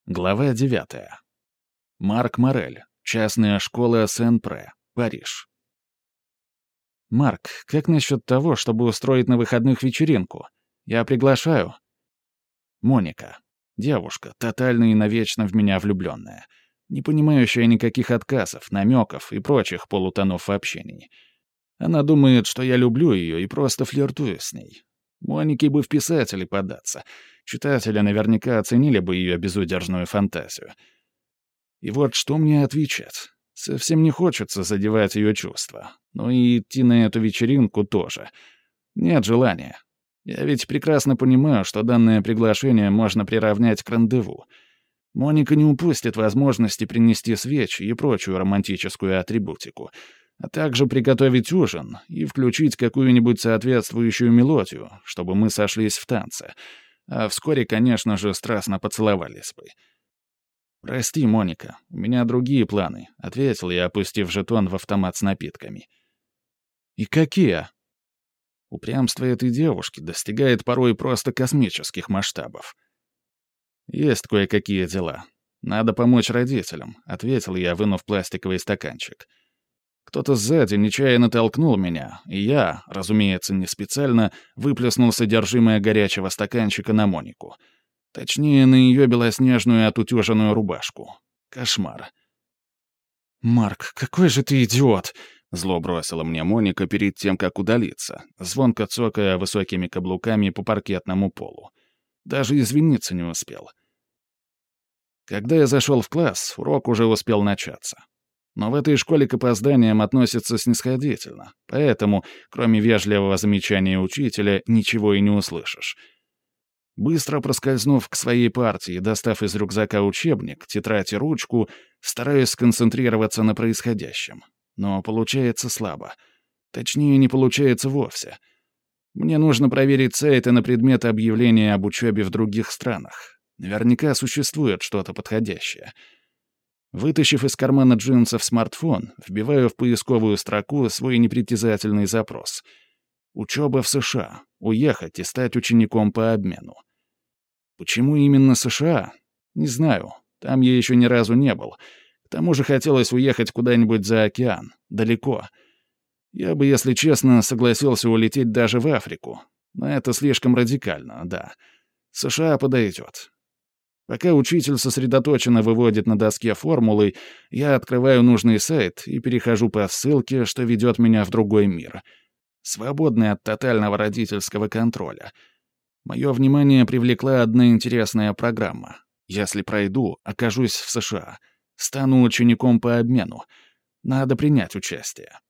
Глава 9. Марк Морель. Частная школа Сен-Пре. Париж. «Марк, как насчет того, чтобы устроить на выходных вечеринку? Я приглашаю». Моника. Девушка, тотально и навечно в меня влюбленная, не понимающая никаких отказов, намеков и прочих полутонов в общении. Она думает, что я люблю ее и просто флиртую с ней. Монике бы в писатели податься. Читатели наверняка оценили бы ее безудержную фантазию. И вот что мне отвечать? Совсем не хочется задевать ее чувства. Но и идти на эту вечеринку тоже. Нет желания. Я ведь прекрасно понимаю, что данное приглашение можно приравнять к рандеву. Моника не упустит возможности принести свечи и прочую романтическую атрибутику, а также приготовить ужин и включить какую-нибудь соответствующую мелодию, чтобы мы сошлись в танце, а вскоре, конечно же, страстно поцеловались бы. «Прости, Моника, у меня другие планы», — ответил я, опустив жетон в автомат с напитками. «И какие?» Упрямство этой девушки достигает порой просто космических масштабов. «Есть кое-какие дела. Надо помочь родителям», — ответил я, вынув пластиковый стаканчик. Кто-то сзади нечаянно толкнул меня, и я, разумеется, не специально, выплеснул содержимое горячего стаканчика на Монику. Точнее, на ее белоснежную отутюженную рубашку. Кошмар. «Марк, какой же ты идиот!» — зло бросила мне Моника перед тем, как удалиться, звонко цокая высокими каблуками по паркетному полу. Даже извиниться не успел. Когда я зашел в класс, урок уже успел начаться. Но в этой школе к опозданиям относятся снисходительно, поэтому, кроме вежливого замечания учителя, ничего и не услышишь. Быстро проскользнув к своей партии и достав из рюкзака учебник, тетрадь и ручку, стараюсь сконцентрироваться на происходящем. Но получается слабо. Точнее, не получается вовсе. Мне нужно проверить сайты на предмет объявления об учебе в других странах. Наверняка существует что-то подходящее. Вытащив из кармана джинсов смартфон, вбиваю в поисковую строку свой непритязательный запрос. Учеба в США. Уехать и стать учеником по обмену. Почему именно США? Не знаю. Там я еще ни разу не был. К тому же хотелось уехать куда-нибудь за океан. Далеко. Я бы, если честно, согласился улететь даже в Африку. Но это слишком радикально, да. США подойдет. Пока учитель сосредоточенно выводит на доске формулы, я открываю нужный сайт и перехожу по ссылке, что ведет меня в другой мир. Свободный от тотального родительского контроля. Мое внимание привлекла одна интересная программа. Если пройду, окажусь в США. Стану учеником по обмену. Надо принять участие.